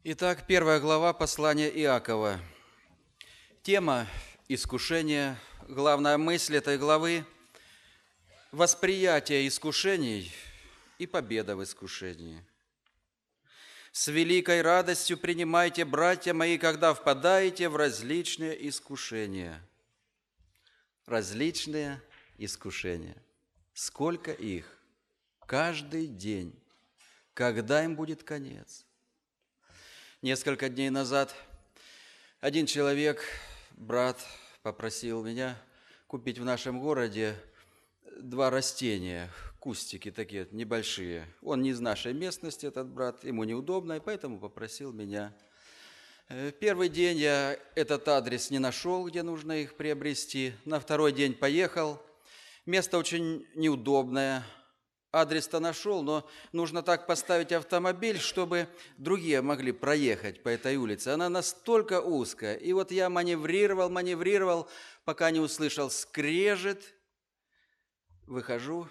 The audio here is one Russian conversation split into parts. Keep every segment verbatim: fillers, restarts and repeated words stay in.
Итак, первая глава послания Иакова. Тема искушения, главная мысль этой главы – восприятие искушений и победа в искушении. «С великой радостью принимайте, братья мои, когда впадаете в различные искушения». Различные искушения. Сколько их? Каждый день. Когда им будет конец? Несколько дней назад один человек, брат, попросил меня купить в нашем городе два растения, кустики такие небольшие. Он не из нашей местности, этот брат, ему неудобно, и поэтому попросил меня. Первый день я этот адрес не нашел, где нужно их приобрести. На второй день поехал. Место очень неудобное. Адрес-то нашел, но нужно так поставить автомобиль, чтобы другие могли проехать по этой улице. Она настолько узкая. И вот я маневрировал, маневрировал, пока не услышал скрежет. Выхожу.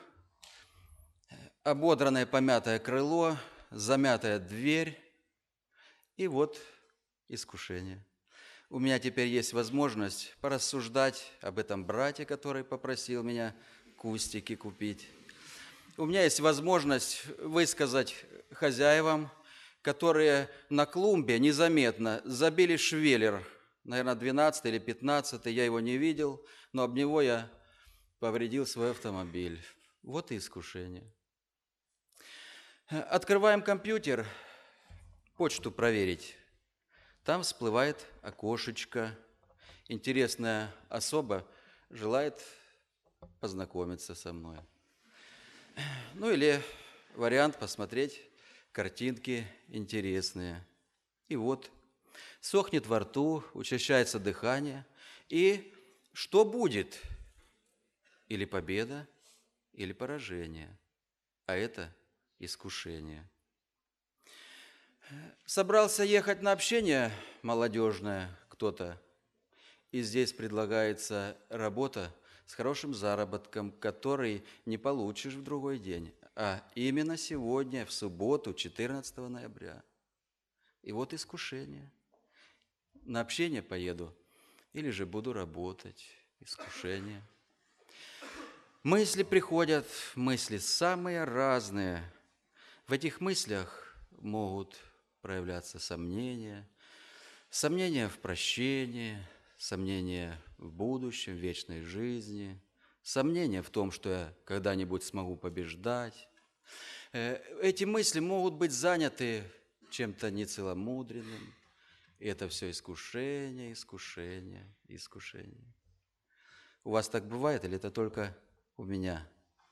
Ободранное, помятое крыло, замятая дверь. И вот искушение. У меня теперь есть возможность порассуждать об этом брате, который попросил меня кустики купить. У меня есть возможность высказать хозяевам, которые на клумбе незаметно забили швеллер, наверное, двенадцатый или пятнадцатый, я его не видел, но об него я повредил свой автомобиль. Вот и искушение. Открываем компьютер, почту проверить. Там всплывает окошечко. Интересная особа желает познакомиться со мной. Ну или вариант посмотреть картинки интересные. И вот сохнет во рту, учащается дыхание. И что будет? Или победа, или поражение. А это искушение. Собрался ехать на общение молодежное кто-то. И здесь предлагается работа с хорошим заработком, который не получишь в другой день, а именно сегодня, в субботу, четырнадцатого ноября. И вот искушение. На общение поеду или же буду работать. Искушение. Мысли приходят, мысли самые разные. В этих мыслях могут проявляться сомнения, сомнения в прощении, сомнения в будущем, в вечной жизни, сомнения в том, что я когда-нибудь смогу побеждать. Эти мысли могут быть заняты чем-то нецеломудренным. И это все искушение, искушение, искушение. У вас так бывает или это только у меня?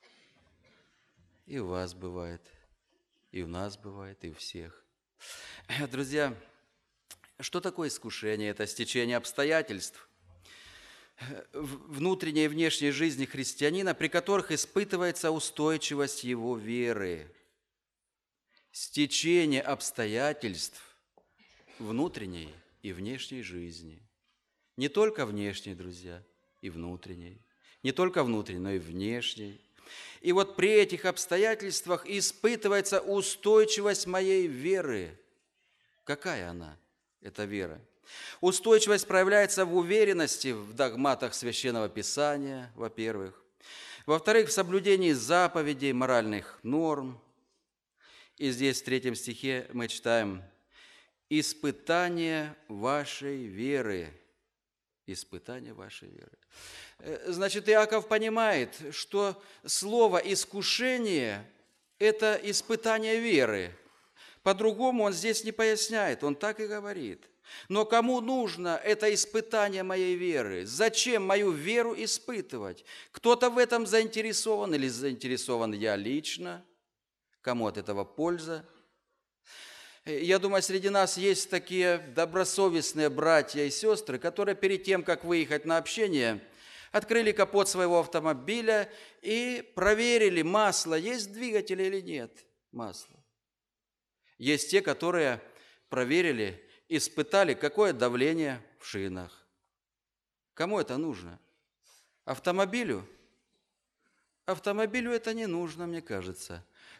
И у вас бывает, и у нас бывает, и у всех. Друзья, что такое искушение? Это стечение обстоятельств внутренней и внешней жизни христианина, при которых испытывается устойчивость его веры. Стечение обстоятельств внутренней и внешней жизни. Не только внешней, друзья, и внутренней. Не только внутренней, но и внешней. И вот при этих обстоятельствах испытывается устойчивость моей веры. Какая она, эта вера? Устойчивость проявляется в уверенности в догматах Священного Писания, во-первых. Во-вторых, в соблюдении заповедей, моральных норм. И здесь в третьем стихе мы читаем «Испытание вашей веры». Испытание вашей веры. Значит, Иаков понимает, что слово «искушение» – это испытание веры. По-другому он здесь не поясняет, он так и говорит. Но кому нужно это испытание моей веры? Зачем мою веру испытывать? Кто-то в этом заинтересован или заинтересован я лично? Кому от этого польза? Я думаю, среди нас есть такие добросовестные братья и сестры, которые перед тем, как выехать на общение, открыли капот своего автомобиля и проверили, масло есть в двигателе или нет масла. Есть те, которые проверили, испытали, какое давление в шинах. Кому это нужно? Автомобилю? Автомобилю это не нужно, мне кажется.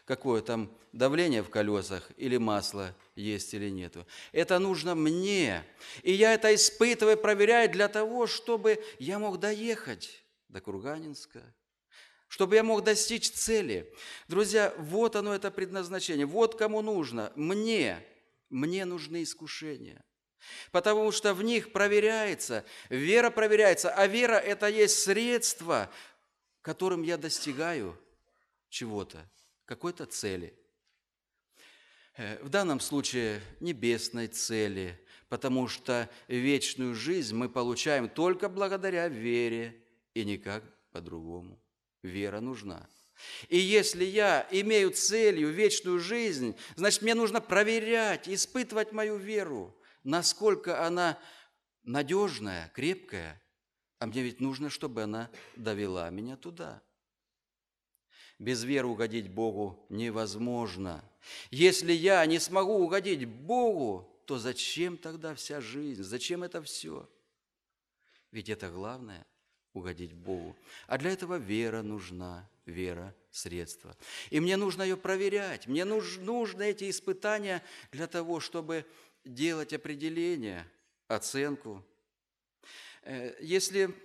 какое там давление в колесах или масло есть или нету. Это нужно мне. И я это испытываю, проверяю для того, чтобы я мог доехать до Курганинска, чтобы я мог достичь цели. Друзья, вот оно, это предназначение. Вот кому нужно. Мне. Мне нужны искушения. Потому что в них проверяется, вера проверяется, а вера – это есть средство, которым я достигаю чего-то, какой-то цели. В данном случае небесной цели, потому что вечную жизнь мы получаем только благодаря вере и никак по-другому. Вера нужна. И если я имею целью вечную жизнь, значит, мне нужно проверять, испытывать мою веру, насколько она надежная, крепкая, а мне ведь нужно, чтобы она довела меня туда. Без веры угодить Богу невозможно. Если я не смогу угодить Богу, то зачем тогда вся жизнь? Зачем это все? Ведь это главное – угодить Богу. А для этого вера нужна, вера – средство. И мне нужно ее проверять. Мне нуж, нужны эти испытания для того, чтобы делать определение, оценку. Если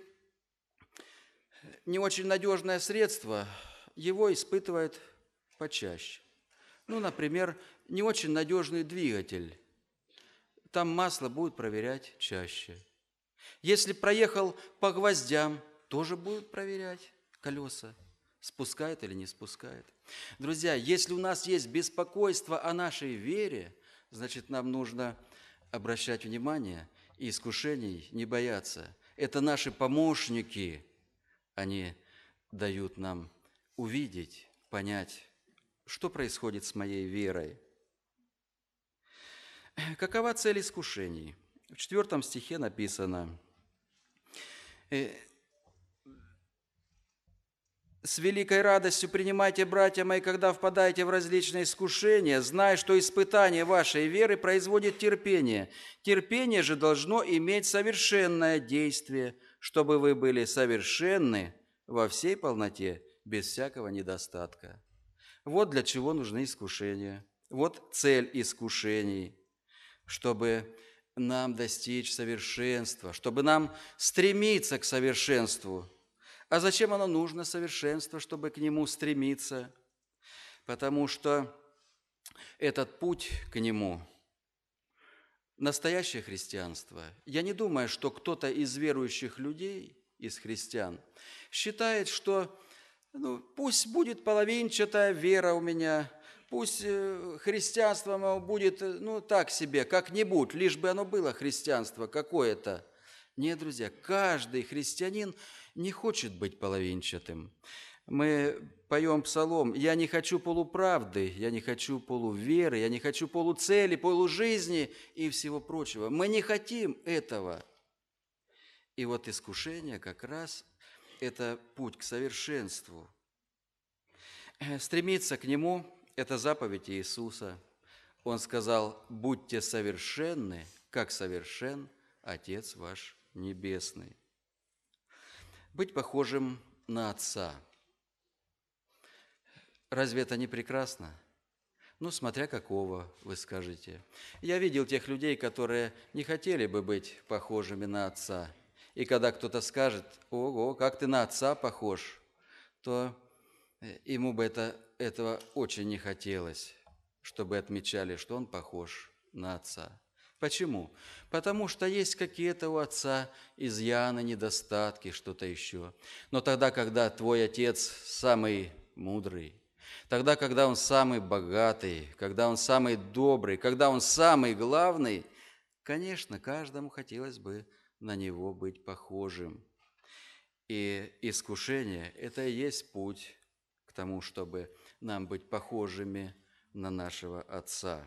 не очень надежное средство, его испытывают почаще. Ну, например, не очень надежный двигатель. Там масло будут проверять чаще. Если проехал по гвоздям, тоже будут проверять колеса, спускает или не спускает. Друзья, если у нас есть беспокойство о нашей вере, значит, нам нужно обращать внимание и искушений не бояться. Это наши помощники, они дают нам увидеть, понять, что происходит с моей верой. Какова цель искушений? В четвертом стихе написано: «С великой радостью принимайте, братья мои, когда впадаете в различные искушения, зная, что испытание вашей веры производит терпение. Терпение же должно иметь совершенное действие, чтобы вы были совершенны во всей полноте, без всякого недостатка». Вот для чего нужны искушения. Вот цель искушений, чтобы нам достичь совершенства, чтобы нам стремиться к совершенству. А зачем оно нужно, совершенство, чтобы к нему стремиться? Потому что этот путь к нему – настоящее христианство. Я не думаю, что кто-то из верующих людей, из христиан, считает, что ну, пусть будет половинчатая вера у меня, пусть христианство мое будет ну, так себе, как-нибудь, лишь бы оно было христианство какое-то. Нет, друзья, каждый христианин не хочет быть половинчатым. Мы поем псалом: «Я не хочу полуправды, я не хочу полуверы, я не хочу полуцели, полужизни и всего прочего». Мы не хотим этого. И вот искушение как раз – это путь к совершенству. Стремиться к нему – это заповедь Иисуса. Он сказал: «Будьте совершенны, как совершен Отец ваш Небесный». Быть похожим на Отца. Разве это не прекрасно? Ну, смотря какого, вы скажете. Я видел тех людей, которые не хотели бы быть похожими на Отца. И когда кто-то скажет: «Ого, как ты на Отца похож», то ему бы это, этого очень не хотелось, чтобы отмечали, что он похож на Отца. Почему? Потому что есть какие-то у Отца изъяны, недостатки, что-то еще. Но тогда, когда твой Отец самый мудрый, тогда, когда Он самый богатый, когда Он самый добрый, когда Он самый главный, конечно, каждому хотелось бы на Него быть похожим. И искушение – это и есть путь к тому, чтобы нам быть похожими на нашего Отца.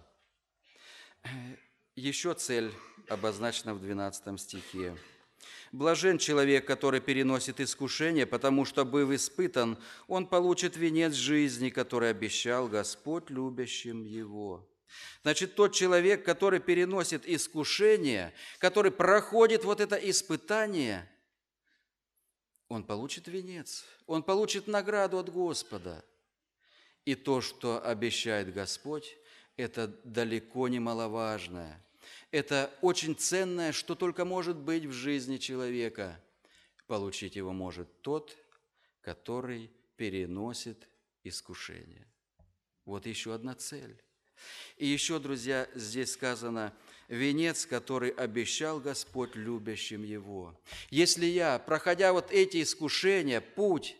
Еще цель обозначена в двенадцатом стихе. «Блажен человек, который переносит искушение, потому что, быв испытан, он получит венец жизни, который обещал Господь любящим его». Значит, тот человек, который переносит искушение, который проходит вот это испытание, он получит венец, он получит награду от Господа. И то, что обещает Господь, это далеко не маловажное. Это очень ценное, что только может быть в жизни человека. Получить его может тот, который переносит искушение. Вот еще одна цель. И еще, друзья, здесь сказано, венец, который обещал Господь любящим Его. Если я, проходя вот эти искушения, путь,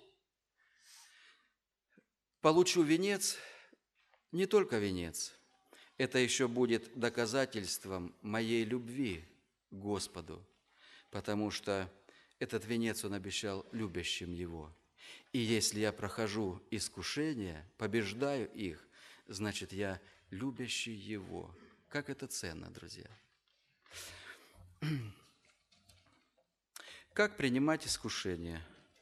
получу венец, не только венец, это еще будет доказательством моей любви к Господу, потому что этот венец Он обещал любящим Его. И если я прохожу искушения, побеждаю их, значит, я любящий Его. Как это ценно, друзья! Как принимать искушения?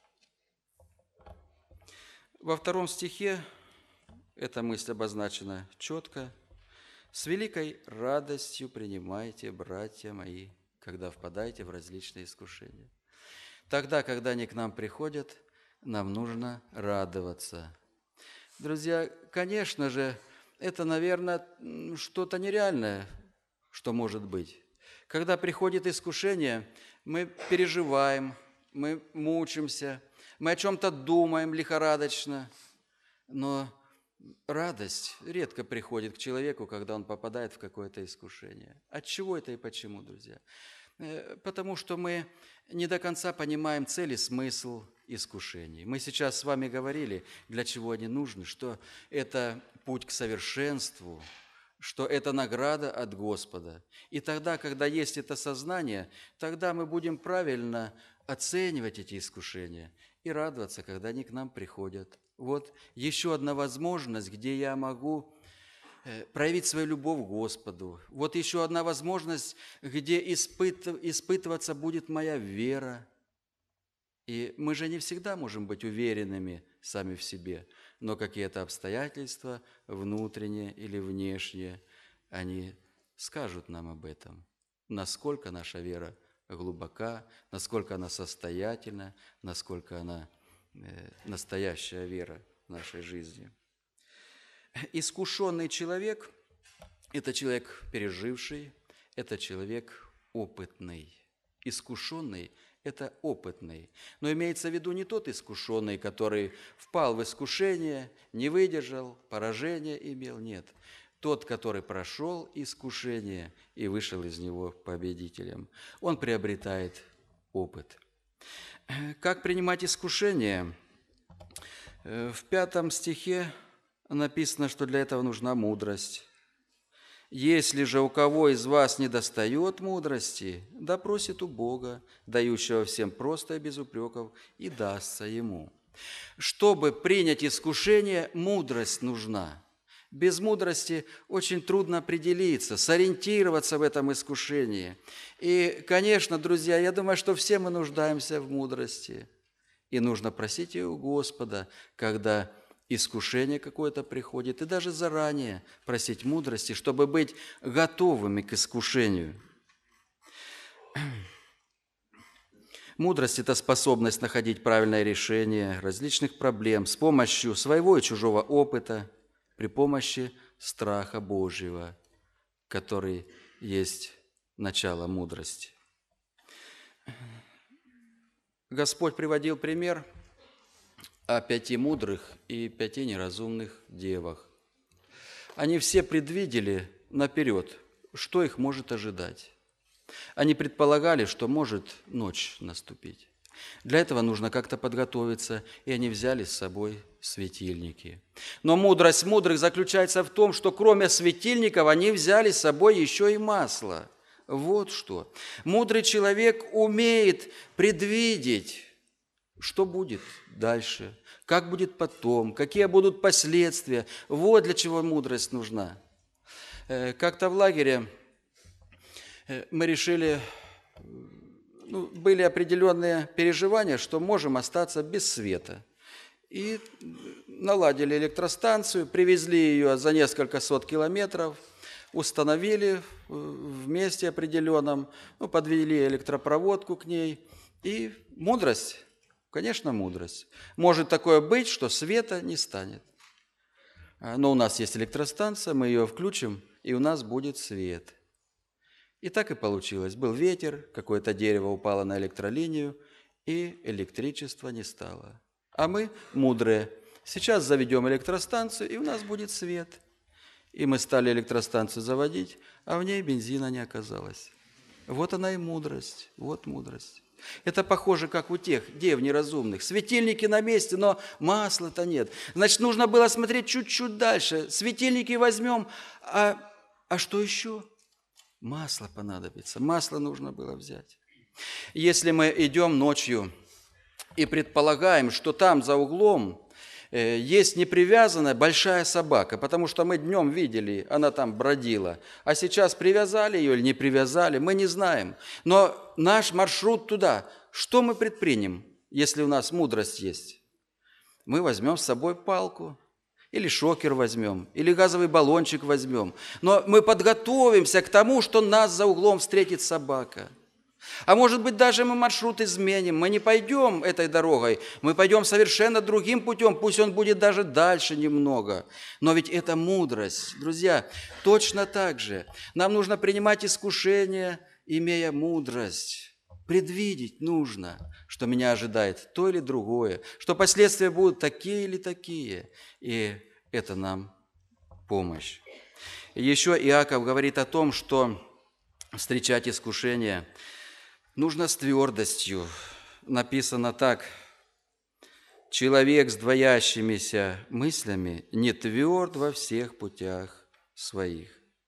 Во втором стихе эта мысль обозначена четко. «С великой радостью принимайте, братья мои, когда впадаете в различные искушения». Тогда, когда они к нам приходят, нам нужно радоваться. Друзья, конечно же, это, наверное, что-то нереальное, что может быть. Когда приходит искушение, мы переживаем, мы мучимся, мы о чем-то думаем лихорадочно, но радость редко приходит к человеку, когда он попадает в какое-то искушение. От чего это и почему, друзья? Потому что мы не до конца понимаем цель и смысл искушений. Мы сейчас с вами говорили, для чего они нужны, что это путь к совершенству, что это награда от Господа. И тогда, когда есть это сознание, тогда мы будем правильно оценивать эти искушения и радоваться, когда они к нам приходят. Вот еще одна возможность, где я могу проявить свою любовь к Господу. Вот еще одна возможность, где испыт... испытываться будет моя вера. И мы же не всегда можем быть уверенными сами в себе, но какие-то обстоятельства, внутренние или внешние, они скажут нам об этом, насколько наша вера глубока, насколько она состоятельна, насколько она э, настоящая вера в нашей жизни. Искушенный человек – это человек переживший, это человек опытный. Искушенный – это опытный. Но имеется в виду не тот искушенный, который впал в искушение, не выдержал, поражение имел. Нет. Тот, который прошел искушение и вышел из него победителем. Он приобретает опыт. Как принимать искушение? В пятом стихе написано, что для этого нужна мудрость. «Если же у кого из вас недостает мудрости, да просит у Бога, дающего всем просто и без упреков, и дастся ему». Чтобы принять искушение, мудрость нужна. Без мудрости очень трудно определиться, сориентироваться в этом искушении. И, конечно, друзья, я думаю, что все мы нуждаемся в мудрости. И нужно просить ее у Господа, когда искушение какое-то приходит, и даже заранее просить мудрости, чтобы быть готовыми к искушению. Мудрость – это способность находить правильное решение различных проблем с помощью своего и чужого опыта, при помощи страха Божьего, который есть начало мудрости. Господь приводил пример о пяти мудрых и пяти неразумных девах. Они все предвидели наперед, что их может ожидать. Они предполагали, что может ночь наступить. Для этого нужно как-то подготовиться, и они взяли с собой светильники. Но мудрость мудрых заключается в том, что кроме светильников они взяли с собой еще и масло. Вот что. Мудрый человек умеет предвидеть, что будет дальше, как будет потом, какие будут последствия. Вот для чего мудрость нужна. Как-то в лагере мы решили, ну, были определенные переживания, что можем остаться без света. И наладили электростанцию, привезли ее за несколько сот километров, установили в месте определенном, ну, подвели электропроводку к ней. И мудрость, конечно, мудрость. Может такое быть, что света не станет. Но у нас есть электростанция, мы ее включим, и у нас будет свет. И так и получилось. Был ветер, какое-то дерево упало на электролинию, и электричества не стало. А мы, мудрые, сейчас заведем электростанцию, и у нас будет свет. И мы стали электростанцию заводить, а в ней бензина не оказалось. Вот она и мудрость, вот мудрость. Это похоже, как у тех дев неразумных. Светильники на месте, но масла-то нет. Значит, нужно было смотреть чуть-чуть дальше. Светильники возьмем, а, а что еще? Масло понадобится, масло нужно было взять. Если мы идем ночью и предполагаем, что там за углом есть непривязанная большая собака, потому что мы днем видели, она там бродила, а сейчас привязали ее или не привязали, мы не знаем. Но наш маршрут туда, что мы предпримем, если у нас мудрость есть? Мы возьмем с собой палку, или шокер возьмем, или газовый баллончик возьмем. Но мы подготовимся к тому, что нас за углом встретит собака. А может быть, даже мы маршрут изменим, мы не пойдем этой дорогой, мы пойдем совершенно другим путем, пусть он будет даже дальше немного. Но ведь это мудрость. Друзья, точно так же нам нужно принимать искушение, имея мудрость. Предвидеть нужно, что меня ожидает то или другое, что последствия будут такие или такие. И это нам помощь. Еще Иаков говорит о том, что встречать искушение нужно с твердостью. Написано так: «Человек с двоящимися мыслями не тверд во всех путях своих».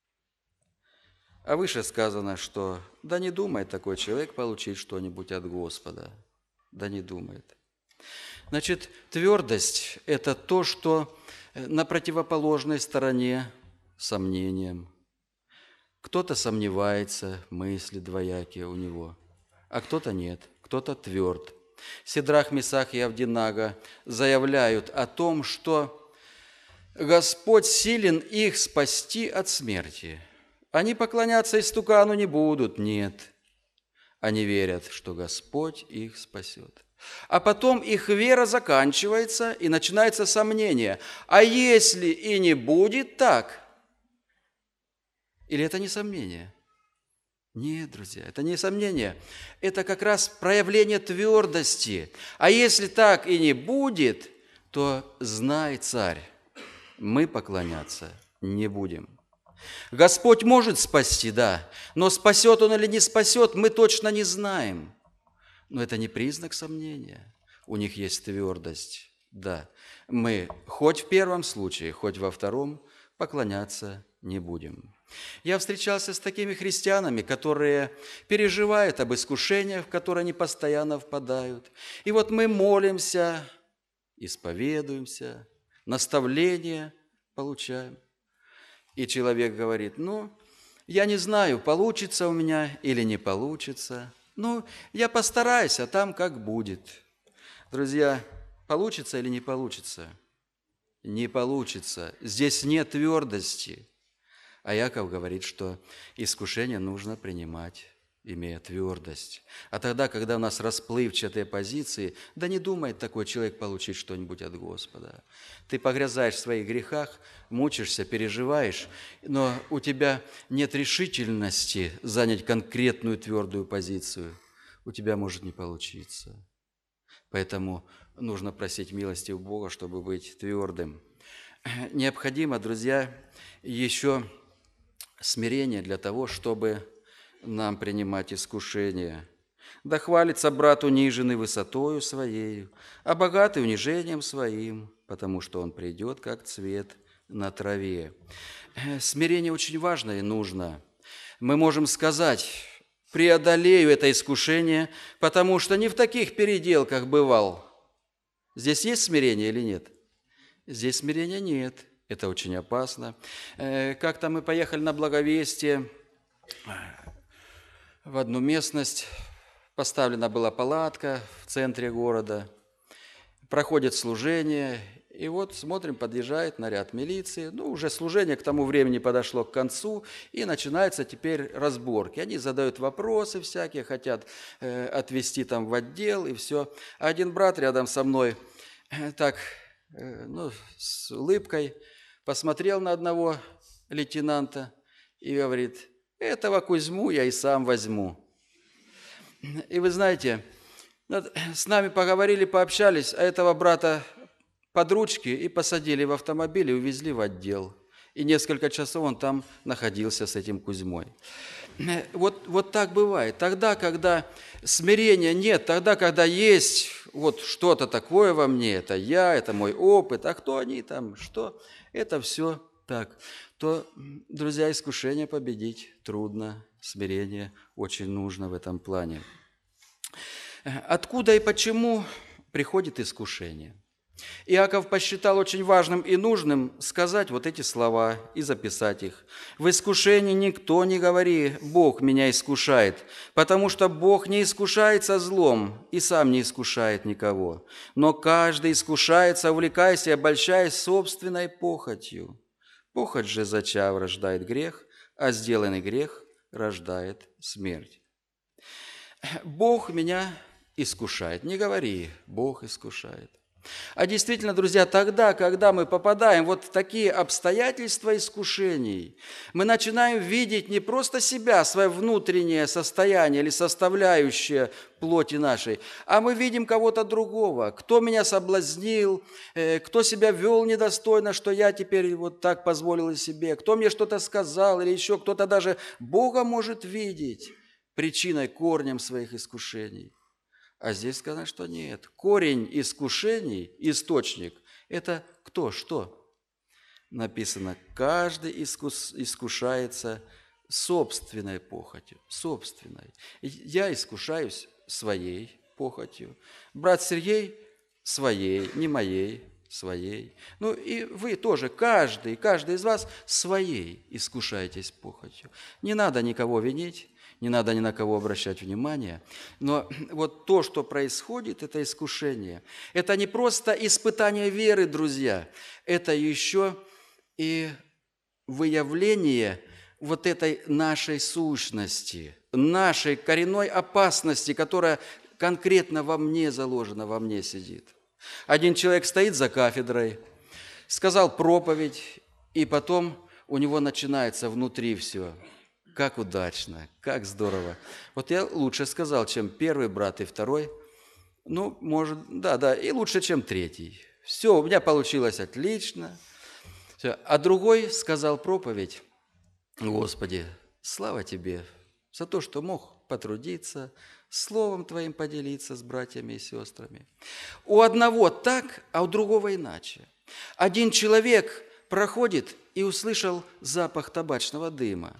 А выше сказано, что да не думает такой человек получить что-нибудь от Господа. Да не думает. Значит, твердость – это то, что на противоположной стороне сомнениям. Кто-то сомневается, мысли двоякие у него, а кто-то нет, кто-то тверд. Сидрах, Месах и Авдинага заявляют о том, что Господь силен их спасти от смерти. Они поклоняться истукану не будут, нет. Они верят, что Господь их спасет. А потом их вера заканчивается, и начинается сомнение. А если и не будет так? Или это не сомнение? Нет, друзья, это не сомнение. Это как раз проявление твердости. А если так и не будет, то знай, царь, мы поклоняться не будем. Господь может спасти, да, но спасет Он или не спасет, мы точно не знаем. Но это не признак сомнения. У них есть твердость, да. Мы хоть в первом случае, хоть во втором поклоняться не будем. Я встречался с такими христианами, которые переживают об искушениях, в которые они постоянно впадают. И вот мы молимся, исповедуемся, наставления получаем. И человек говорит: ну, я не знаю, получится у меня или не получится. Ну, я постараюсь, а там как будет. Друзья, получится или не получится? Не получится. Здесь нет твердости. А Иаков говорит, что искушение нужно принимать, имея твердость. А тогда, когда у нас расплывчатые позиции, да не думает такой человек получить что-нибудь от Господа. Ты погрязаешь в своих грехах, мучишься, переживаешь, но у тебя нет решительности занять конкретную твердую позицию. У тебя может не получиться. Поэтому нужно просить милости у Бога, чтобы быть твердым. Необходимо, друзья, еще смирение для того, чтобы нам принимать искушения. Да хвалится брат униженный высотою своею, а богатый унижением своим, потому что он придет, как цвет на траве. Смирение очень важно и нужно. Мы можем сказать: преодолею это искушение, потому что не в таких переделках бывал. Здесь есть смирение или нет? Здесь смирения нет. Это очень опасно. Как-то мы поехали на Благовестие в одну местность. Поставлена была палатка в центре города. Проходит служение. И вот смотрим, подъезжает наряд милиции. Ну, уже служение к тому времени подошло к концу, и начинаются теперь разборки. Они задают вопросы всякие, хотят э, отвезти там в отдел, и все. А один брат рядом со мной э, так, э, ну, с улыбкой посмотрел на одного лейтенанта и говорит: этого Кузьму я и сам возьму. И вы знаете, с нами поговорили, пообщались, а этого брата под ручки и посадили в автомобиль и увезли в отдел. И несколько часов он там находился с этим Кузьмой. Вот, вот так бывает. Тогда, когда смирения нет, тогда, когда есть вот что-то такое во мне, это я, это мой опыт, а кто они там, что, это все так, то, друзья, искушение победить трудно, смирение очень нужно в этом плане. Откуда и почему приходит искушение? Иаков посчитал очень важным и нужным сказать вот эти слова и записать их. «В искушении никто не говори: Бог меня искушает, потому что Бог не искушается злом и сам не искушает никого. Но каждый искушается, увлекаясь и обольщаясь собственной похотью. Похоть же, зачав, рождает грех, а сделанный грех рождает смерть». Бог меня искушает. Не говори: Бог искушает. А действительно, друзья, тогда, когда мы попадаем вот в такие обстоятельства искушений, мы начинаем видеть не просто себя, свое внутреннее состояние или составляющее плоти нашей, а мы видим кого-то другого, кто меня соблазнил, кто себя вел недостойно, что я теперь вот так позволил себе, кто мне что-то сказал, или еще кто-то даже Бога может видеть причиной, корнем своих искушений. А здесь сказано, что нет. Корень искушений, источник – это кто, что? Написано: каждый искус, искушается собственной похотью, собственной. Я искушаюсь своей похотью, брат Сергей – своей, не моей, своей. Ну и вы тоже, каждый, каждый из вас своей искушаетесь похотью. Не надо никого винить. Не надо ни на кого обращать внимание. Но вот то, что происходит, это искушение. Это не просто испытание веры, друзья. Это еще и выявление вот этой нашей сущности, нашей коренной опасности, которая конкретно во мне заложена, во мне сидит. Один человек стоит за кафедрой, сказал проповедь, и потом у него начинается внутри все. Как удачно, как здорово. Вот я лучше сказал, чем первый брат и второй. Ну, может, да, да, и лучше, чем третий. Все, у меня получилось отлично. Все. А другой сказал проповедь: Господи, слава Тебе за то, что мог потрудиться, словом Твоим поделиться с братьями и сестрами. У одного так, а у другого иначе. Один человек проходит и услышал запах табачного дыма.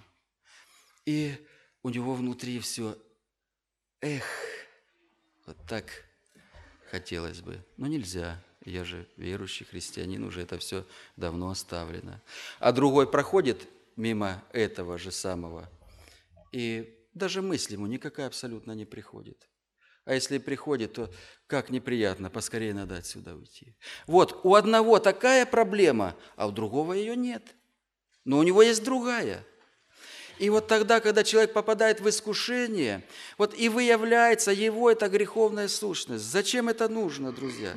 И у него внутри все: эх, вот так хотелось бы. Но нельзя, я же верующий христианин, уже это все давно оставлено. А другой проходит мимо этого же самого, и даже мысль ему никакая абсолютно не приходит. А если приходит, то как неприятно, поскорее надо отсюда уйти. Вот, у одного такая проблема, а у другого ее нет. Но у него есть другая. И вот тогда, когда человек попадает в искушение, вот и выявляется его эта греховная сущность. Зачем это нужно, друзья?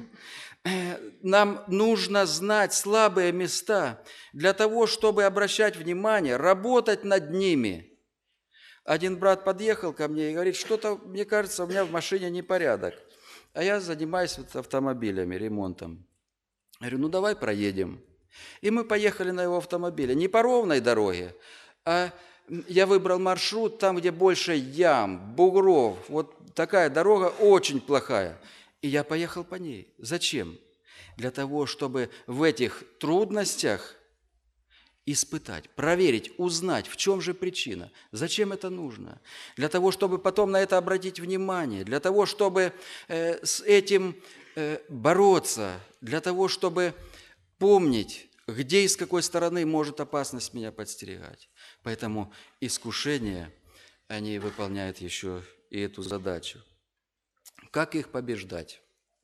Нам нужно знать слабые места для того, чтобы обращать внимание, работать над ними. Один брат подъехал ко мне и говорит: что-то, мне кажется, у меня в машине непорядок. А я занимаюсь вот автомобилями, ремонтом. Я говорю: ну давай проедем. И мы поехали на его автомобиле. Не по ровной дороге, а я выбрал маршрут там, где больше ям, бугров. Вот такая дорога очень плохая. И я поехал по ней. Зачем? Для того, чтобы в этих трудностях испытать, проверить, узнать, в чем же причина. Зачем это нужно? Для того, чтобы потом на это обратить внимание, для того, чтобы э, с этим э, бороться, для того, чтобы помнить, где и с какой стороны может опасность меня подстерегать. Поэтому искушения, они выполняют еще и эту задачу. Как их побеждать?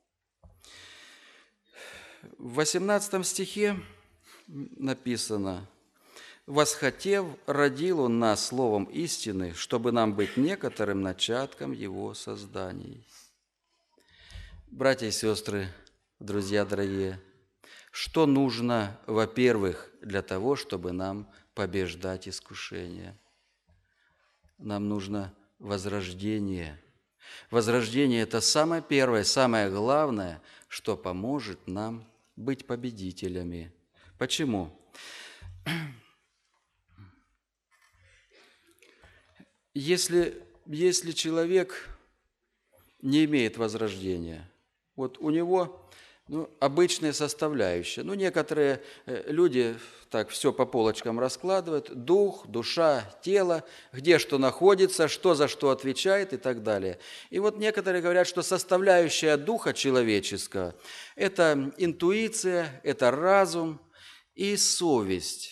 В восемнадцатом стихе написано: «Восхотев, родил Он нас словом истины, чтобы нам быть некоторым начатком Его созданий». Братья и сестры, друзья дорогие, Что нужно, во-первых, для того, чтобы нам побеждать искушение? Нам нужно возрождение. Возрождение – это самое первое, самое главное, что поможет нам быть победителями. Почему? Если, если человек не имеет возрождения, вот у него ну, обычные составляющие. Ну, некоторые люди так все по полочкам раскладывают. Дух, душа, тело, где что находится, что за что отвечает и так далее. И вот некоторые говорят, что составляющая духа человеческого – это интуиция, это разум и совесть.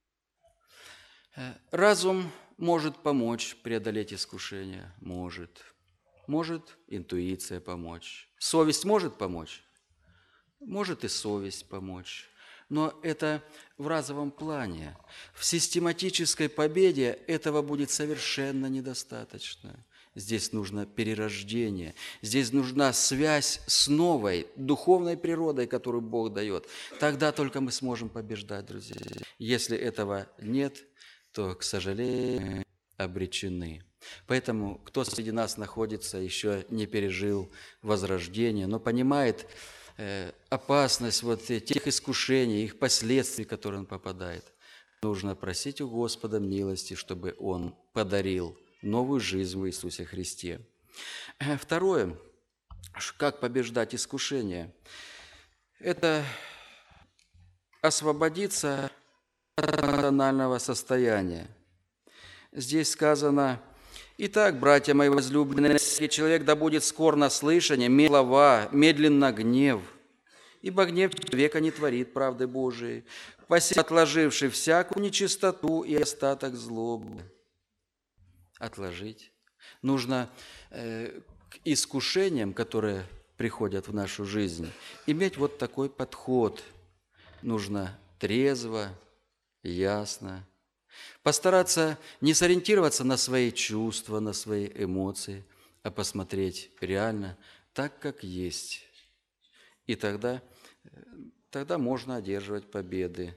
Разум может помочь преодолеть искушение? Может. Может интуиция помочь. Совесть может помочь? Может и совесть помочь. Но это в разовом плане. В систематической победе этого будет совершенно недостаточно. Здесь нужно перерождение. Здесь нужна связь с новой духовной природой, которую Бог дает. Тогда только мы сможем побеждать, друзья. Если этого нет, то, к сожалению, обречены. Поэтому, кто среди нас находится, еще не пережил возрождение, но понимает э, опасность вот тех искушений, их последствий, в которые он попадает, нужно просить у Господа милости, чтобы Он подарил новую жизнь в Иисусе Христе. Второе, как побеждать искушение, это освободиться от эмоционального состояния. Здесь сказано: «Итак, братья мои возлюбленные, человек да будет скор на слышание, слова, медленно гнев, ибо гнев человека не творит правды Божией, посему отложивший всякую нечистоту и остаток злобы». Отложить. Нужно э, к искушениям, которые приходят в нашу жизнь, иметь вот такой подход. Нужно трезво, ясно. Постараться не сориентироваться на свои чувства, на свои эмоции, а посмотреть реально так, как есть. И тогда, тогда можно одерживать победы.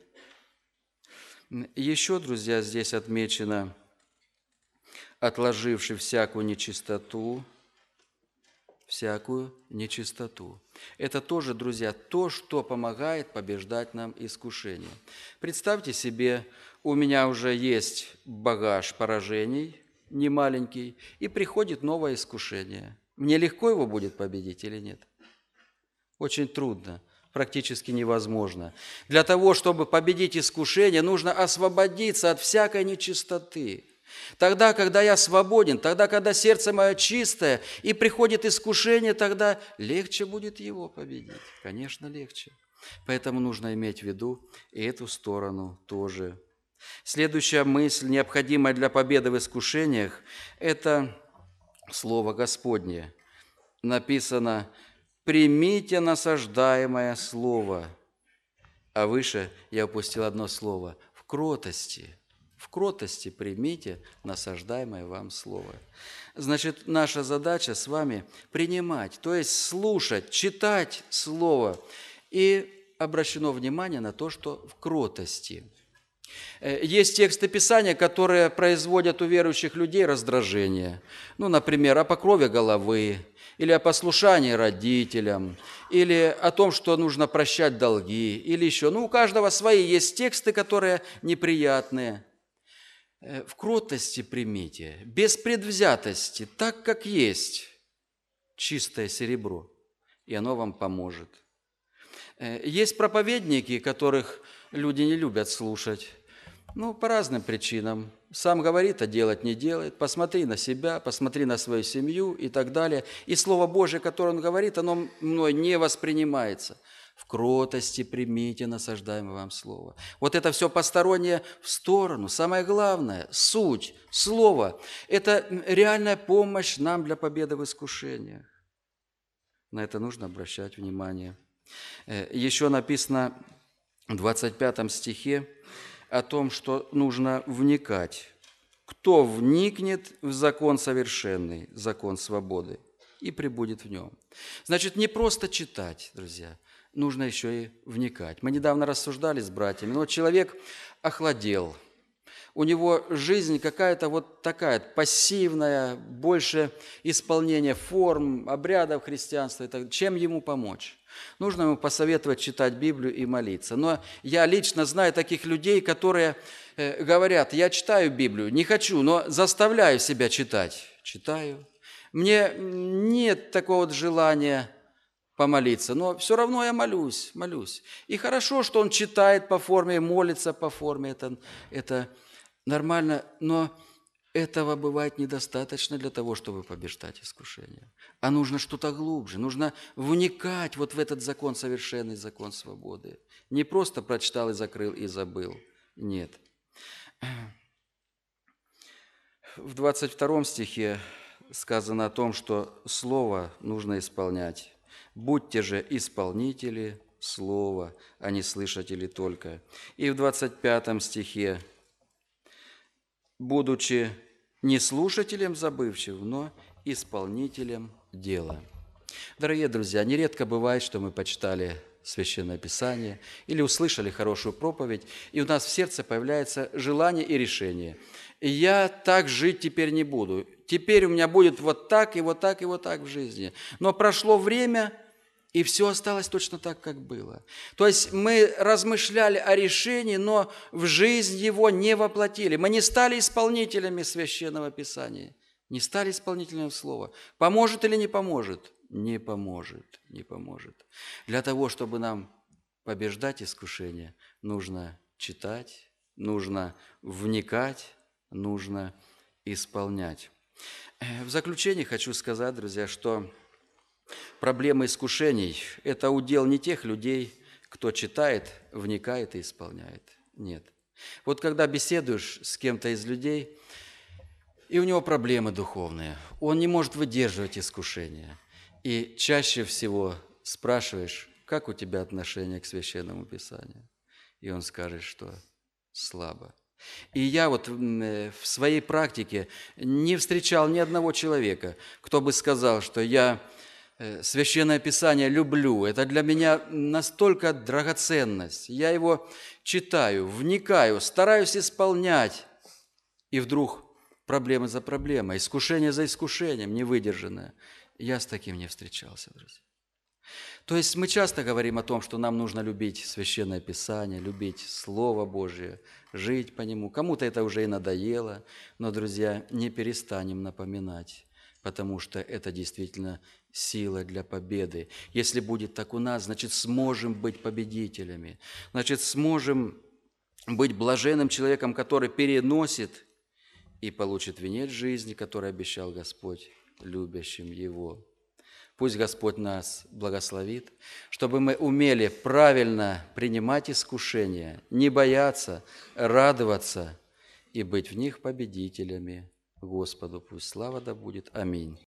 Еще, друзья, здесь отмечено: отложивший всякую нечистоту, всякую нечистоту. Это тоже, друзья, то, что помогает побеждать нам искушение. Представьте себе, у меня уже есть багаж поражений, немаленький, и приходит новое искушение. Мне легко его будет победить или нет? Очень трудно, практически невозможно. Для того, чтобы победить искушение, нужно освободиться от всякой нечистоты. Тогда, когда я свободен, тогда, когда сердце мое чистое, и приходит искушение, тогда легче будет его победить. Конечно, легче. Поэтому нужно иметь в виду и эту сторону тоже. Следующая мысль, необходимая для победы в искушениях, это Слово Господне. Написано: «Примите насаждаемое Слово». А выше я упустил одно слово – «в кротости». В кротости примите насаждаемое вам Слово. Значит, наша задача с вами принимать, то есть слушать, читать Слово. И обращено внимание на то, что в кротости. Есть тексты Писания, которые производят у верующих людей раздражение. Ну, например, о покрове головы, или о послушании родителям, или о том, что нужно прощать долги, или еще. Ну, у каждого свои есть тексты, которые неприятные. В кротости примите, без предвзятости, так, как есть, чистое серебро, и оно вам поможет. Есть проповедники, которых люди не любят слушать, ну, по разным причинам. Сам говорит, а делать не делает. Посмотри на себя, посмотри на свою семью и так далее. И Слово Божие, которое он говорит, оно мной не воспринимается. В кротости примите насаждаемое вам Слово. Вот это все постороннее в сторону. Самое главное, суть, Слово – это реальная помощь нам для победы в искушениях. На это нужно обращать внимание. Еще написано в двадцать пятом стихе о том, что нужно вникать. «Кто вникнет в закон совершенный, закон свободы, и пребудет в нем». Значит, не просто читать, друзья, нужно еще и вникать. Мы недавно рассуждали с братьями, но вот человек охладел. У него жизнь какая-то вот такая, пассивная, больше исполнение форм, обрядов христианства. Чем ему помочь? Нужно ему посоветовать читать Библию и молиться. Но я лично знаю таких людей, которые э, говорят, я читаю Библию, не хочу, но заставляю себя читать. Читаю. Мне нет такого вот желания помолиться, но все равно я молюсь, молюсь. И хорошо, что он читает по форме, молится по форме, это, это нормально, но этого бывает недостаточно для того, чтобы побеждать искушение. А нужно что-то глубже, нужно вникать вот в этот закон, совершенный закон свободы. Не просто прочитал и закрыл и забыл. Нет. В двадцать втором стихе сказано о том, что слово нужно исполнять. «Будьте же исполнители слова, а не слышатели только». И в двадцать пятом стихе будучи не слушателем забывчивым, но исполнителем дела. Дорогие друзья, нередко бывает, что мы почитали Священное Писание или услышали хорошую проповедь, и у нас в сердце появляется желание и решение. Я так жить теперь не буду. Теперь у меня будет вот так, и вот так, и вот так в жизни. Но прошло время, и все осталось точно так, как было. То есть мы размышляли о решении, но в жизнь его не воплотили. Мы не стали исполнителями Священного Писания, не стали исполнителями Слова. Поможет или не поможет? Не поможет, не поможет. Для того, чтобы нам побеждать искушение, нужно читать, нужно вникать, нужно исполнять. В заключение хочу сказать, друзья, что проблема искушений – это удел не тех людей, кто читает, вникает и исполняет. Нет. Вот когда беседуешь с кем-то из людей, и у него проблемы духовные, он не может выдерживать искушения. И чаще всего спрашиваешь, как у тебя отношение к Священному Писанию? И он скажет, что слабо. И я вот в своей практике не встречал ни одного человека, кто бы сказал, что я Священное Писание люблю, это для меня настолько драгоценность, я его читаю, вникаю, стараюсь исполнять, и вдруг проблемы за проблемой, искушение за искушением, невыдержанное. Я с таким не встречался, друзья. То есть мы часто говорим о том, что нам нужно любить Священное Писание, любить Слово Божие, жить по нему. Кому-то это уже и надоело, но, друзья, не перестанем напоминать, потому что это действительно сила для победы. Если будет так у нас, значит, сможем быть победителями, значит, сможем быть блаженным человеком, который переносит и получит венец жизни, который обещал Господь любящим Его. Пусть Господь нас благословит, чтобы мы умели правильно принимать искушения, не бояться, радоваться и быть в них победителями Господу. Пусть слава да будет. Аминь.